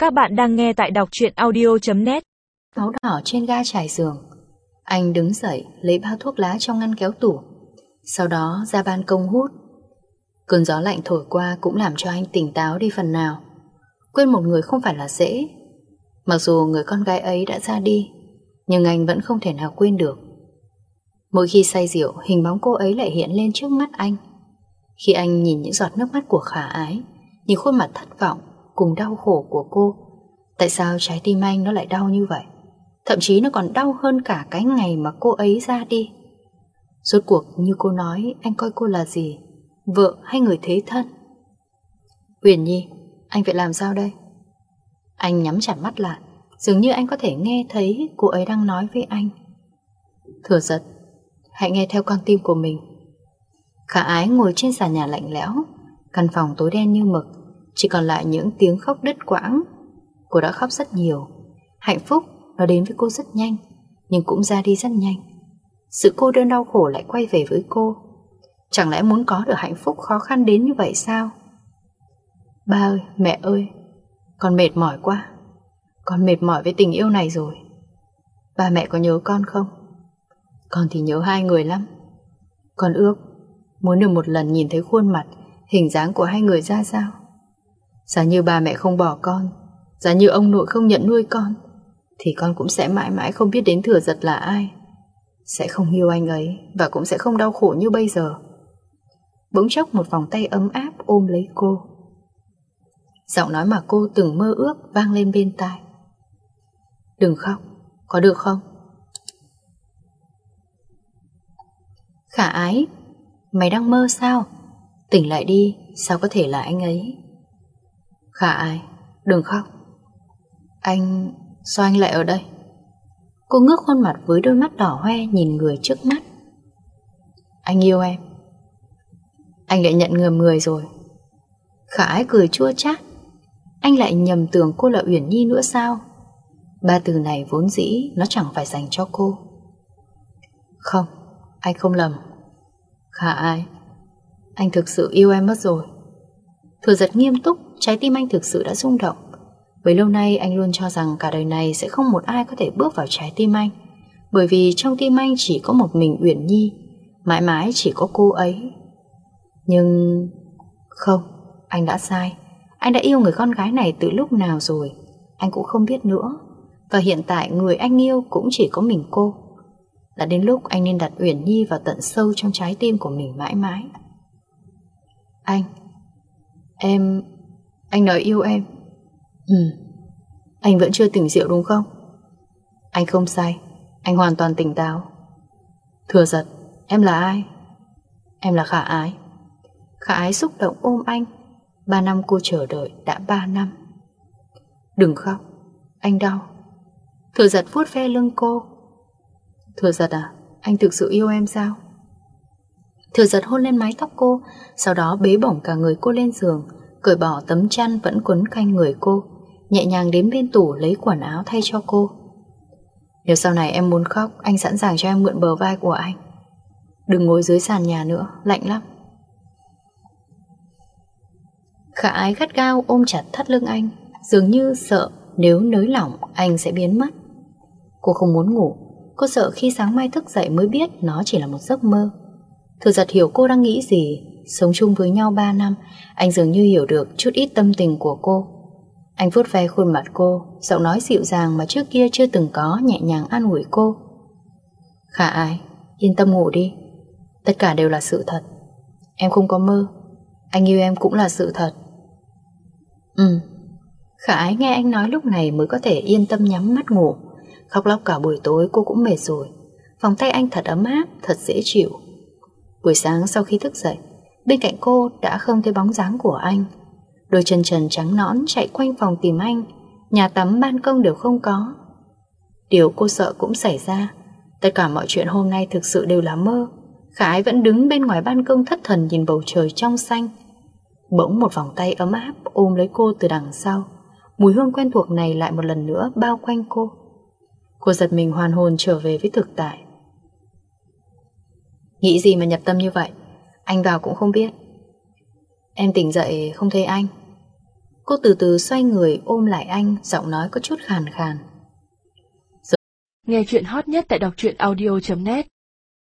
Các bạn đang nghe tại đọc truyện audio.net. Máu đỏ trên ga trải giường. Anh đứng dậy lấy bao thuốc lá trong ngăn kéo tủ, sau đó ra ban công hút. Cơn gió lạnh thổi qua cũng làm cho anh tỉnh táo đi phần nào. Quên một người không phải là dễ. Mặc dù người con gái ấy đã ra đi, nhưng anh vẫn không thể nào quên được. Mỗi khi say rượu, hình bóng cô ấy lại hiện lên trước mắt anh. Khi anh nhìn những giọt nước mắt của Khả Ái, nhìn khuôn mặt thất vọng cùng đau khổ của cô, tại sao trái tim anh nó lại đau như vậy? Thậm chí nó còn đau hơn cả cái ngày mà cô ấy ra đi. Rốt cuộc như cô nói, anh coi cô là gì? Vợ hay người thế thân? Uyển Nhi, anh phải làm sao đây? Anh nhắm chặt mắt lại, dường như anh có thể nghe thấy cô ấy đang nói với anh. Thừa Giật, hãy nghe theo con tim của mình. Khả Ái ngồi trên sàn nhà lạnh lẽo. Căn phòng tối đen như mực, chỉ còn lại những tiếng khóc đứt quãng. Cô đã khóc rất nhiều. Hạnh phúc nó đến với cô rất nhanh, nhưng cũng ra đi rất nhanh. Sự cô đơn đau khổ lại quay về với cô. Chẳng lẽ muốn có được hạnh phúc khó khăn đến như vậy sao? Ba ơi, mẹ ơi, con mệt mỏi quá. Con mệt mỏi với tình yêu này rồi. Ba mẹ có nhớ con không? Con thì nhớ hai người lắm. Con ước muốn được một lần nhìn thấy khuôn mặt, hình dáng của hai người ra sao. Giả như ba mẹ không bỏ con, giả như ông nội không nhận nuôi con, thì con cũng sẽ mãi mãi không biết đến Thừa Giật là ai, sẽ không yêu anh ấy, và cũng sẽ không đau khổ như bây giờ. Bỗng chốc một vòng tay ấm áp ôm lấy cô. Giọng nói mà cô từng mơ ước vang lên bên tai. Đừng khóc, có được không? Khả Ái, mày đang mơ sao? Tỉnh lại đi, sao có thể là anh ấy? Khả Ái, đừng khóc. Sao anh lại ở đây? Cô ngước khuôn mặt với đôi mắt đỏ hoe nhìn người trước mắt. Anh yêu em. Anh lại nhận nhầm người rồi. Khả Ái cười chua chát. Anh lại nhầm tưởng cô là Uyển Nhi nữa sao? Ba từ này vốn dĩ nó chẳng phải dành cho cô. Không, anh không lầm. Khả Ái, anh thực sự yêu em mất rồi. Thừa Giật nghiêm túc, trái tim anh thực sự đã rung động. Bấy lâu nay anh luôn cho rằng cả đời này sẽ không một ai có thể bước vào trái tim anh, bởi vì trong tim anh chỉ có một mình Uyển Nhi, mãi mãi chỉ có cô ấy. Nhưng không, anh đã sai. Anh đã yêu người con gái này từ lúc nào rồi anh cũng không biết nữa. Và hiện tại người anh yêu cũng chỉ có mình cô. Đã đến lúc anh nên đặt Uyển Nhi vào tận sâu trong trái tim của mình mãi mãi. Anh nói yêu em. Anh vẫn chưa tỉnh rượu đúng không? Anh không say, anh hoàn toàn tỉnh táo. Thừa Giật, em là ai? Em là Khả Ái. Khả Ái xúc động ôm anh. 3 năm cô chờ đợi đã 3 năm. Đừng khóc, anh đau. Thừa Giật vuốt ve lưng cô. Thừa Giật à, anh thực sự yêu em sao? Thừa Giật hôn lên mái tóc cô, sau đó bế bổng cả người cô lên giường, cởi bỏ tấm chăn vẫn quấn quanh người cô, nhẹ nhàng đến bên tủ lấy quần áo thay cho cô. Nếu sau này em muốn khóc, anh sẵn sàng cho em mượn bờ vai của anh. Đừng ngồi dưới sàn nhà nữa, lạnh lắm. Khả Ái gắt gao ôm chặt thắt lưng anh, dường như sợ nếu nới lỏng anh sẽ biến mất. Cô không muốn ngủ. Cô sợ khi sáng mai thức dậy mới biết nó chỉ là một giấc mơ. Thừa Giật hiểu cô đang nghĩ gì. Sống chung với nhau 3 năm, anh dường như hiểu được chút ít tâm tình của cô. Anh vuốt ve khuôn mặt cô, giọng nói dịu dàng mà trước kia chưa từng có, nhẹ nhàng an ủi cô. Khả Ái, yên tâm ngủ đi. Tất cả đều là sự thật. Em không có mơ. Anh yêu em cũng là sự thật. Khả Ái nghe anh nói lúc này mới có thể yên tâm nhắm mắt ngủ. Khóc lóc cả buổi tối cô cũng mệt rồi. Vòng tay anh thật ấm áp, thật dễ chịu. Buổi sáng sau khi thức dậy, bên cạnh cô đã không thấy bóng dáng của anh. Đôi chân trần trắng nõn chạy quanh phòng tìm anh. Nhà tắm, ban công đều không có. Điều cô sợ cũng xảy ra. Tất cả mọi chuyện hôm nay thực sự đều là mơ. Khả Ái vẫn đứng bên ngoài ban công thất thần nhìn bầu trời trong xanh. Bỗng một vòng tay ấm áp ôm lấy cô từ đằng sau. Mùi hương quen thuộc này lại một lần nữa bao quanh cô. Cô giật mình hoàn hồn trở về với thực tại. Nghĩ gì mà nhập tâm như vậy? Anh vào cũng không biết. Em tỉnh dậy không thấy anh. Cô từ từ xoay người ôm lại anh, giọng nói có chút khàn khàn. Nghe chuyện hot nhất tại đọc truyện audio.net